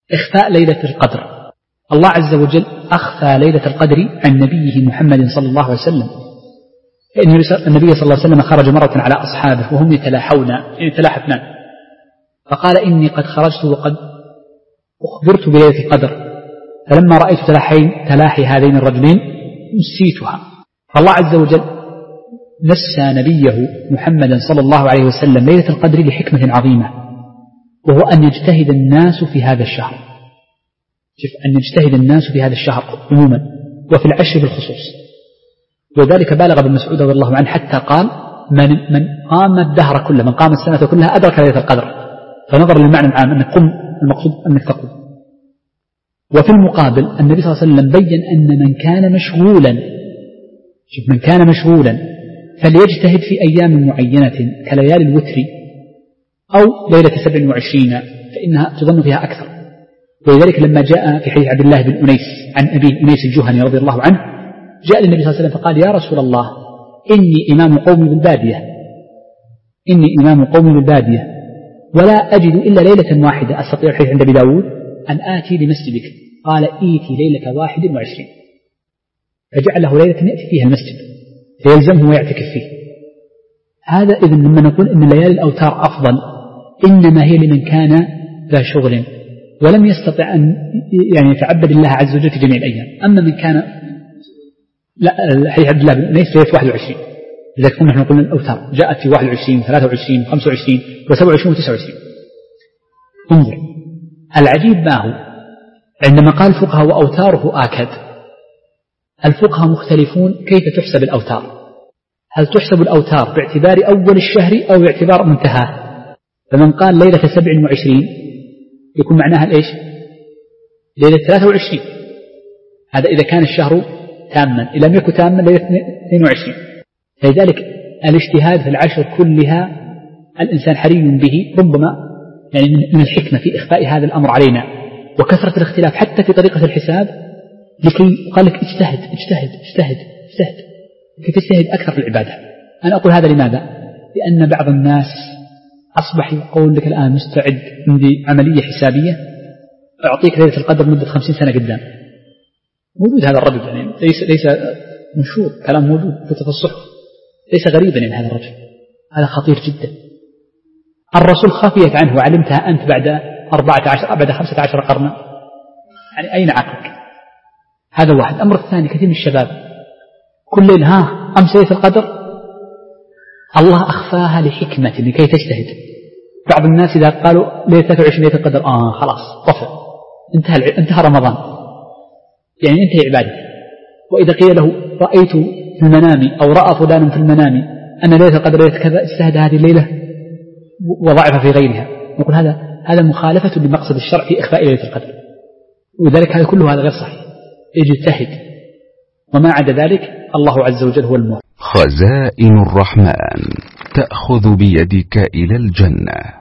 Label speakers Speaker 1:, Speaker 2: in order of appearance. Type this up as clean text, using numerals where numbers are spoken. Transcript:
Speaker 1: إخفاء ليلة القدر. الله عز وجل أخفى ليلة القدر عن نبيه محمد صلى الله عليه وسلم. النبي صلى الله عليه وسلم خرج مرة على أصحابه وهم يتلاحفون، فقال إني قد خرجت وقد أخبرت بليلة القدر، فلما رأيت تلاحي هذين الرجلين نسيتها. فالله عز وجل نسى نبيه محمدا صلى الله عليه وسلم ليلة القدر لحكمة عظيمة، وهو أن يجتهد الناس في هذا الشهر. أن يجتهد الناس في هذا الشهر عموما وفي العشر بالخصوص. وذلك بالغ ابن مسعود رضي الله عنه حتى قال من قام الدهر كله، من قام السنة كلها أدرك ليلة القدر. فنظر للمعنى العام أنك قم، المقصود أنك تقوم. وفي المقابل النبي صلى الله عليه وسلم بين أن من كان مشغولا فليجتهد في أيام معينة كليالي الوتر أو ليلة 27 فإنها تظن فيها أكثر. ولذلك لما جاء في حديث عبد الله بن أنيس عن أبي أنيس الجهني رضي الله عنه، جاء للنبي صلى الله عليه وسلم فقال: يا رسول الله، إني إمام قومي بالبادية ولا أجد إلا ليلة واحدة أستطيع، الحديث عند أبي داود، أن آتي لمسجدك. قال: إيتي ليلة 21. فجعله ليلة يأتي فيها المسجد فيلزمه ويعتكف فيه. هذا إذن لما نقول إن ليالي الأوتار أفضل، إنما هي لمن كان ذا شغل ولم يستطع أن يتعبد الله عز وجل في جميع الأيام. أما من كان حديث عبد الله بن أنيس في 21، لذلك كنا نحن قلنا الأوتار جاءت في 21 23 25 و27 و29. انظر العجيب ما هو عندما قال الفقهاء وأوتاره آكد، الفقهاء مختلفون كيف تحسب الأوتار. هل تحسب الأوتار باعتبار أول الشهر أو باعتبار منتهاه؟ فمن قال ليلة 27 يكون معناها إيش؟ ليلة 23. هذا إذا كان الشهر تاما، إذا لم يكن تاما ليلة 22. فلذلك الاجتهاد في العشر كلها الإنسان حري به، ربما من الحكمة في إخفاء هذا الأمر علينا وكثرة الاختلاف حتى في طريقة الحساب، لكي قال لك اجتهد كي تجتهد أكثر في العبادة. أنا أقول هذا لماذا؟ لأن بعض الناس أصبح يقول لك الآن مستعد عندي عملية حسابية أعطيك ليلة القدر مدة 50 سنة قدام. موجود هذا الرجل، ليس منشور، كلام موجود في الصحف، ليس غريبا هذا الرجل، هذا خطير جدا. الرسول خفيت عنه وعلمتها أنت بعد 15 قرنا، أين عقلك؟ هذا واحد. الأمر الثاني، كثير من الشباب كل ليل أمس ليلة القدر، الله أخفاها لحكمة لكي تجتهد. بعض الناس إذا قالوا ليلة 23 ليلة القدر خلاص طفى، انتهى رمضان، انتهى عبادته. وإذا قيل له رأيت في المنام أو رأى فلان في المنام أن ليلة القدر ليلة كذا، اجتهد هذه الليلة وضعف في غيرها، نقول هذا مخالفة لمقصد الشرع في إخفاء ليلة القدر. وذلك هذا كله غير صحيح. اجتهد، وما عدا ذلك الله عز وجل هو الموفق.
Speaker 2: خزائن الرحمن تأخذ بيدك إلى الجنة.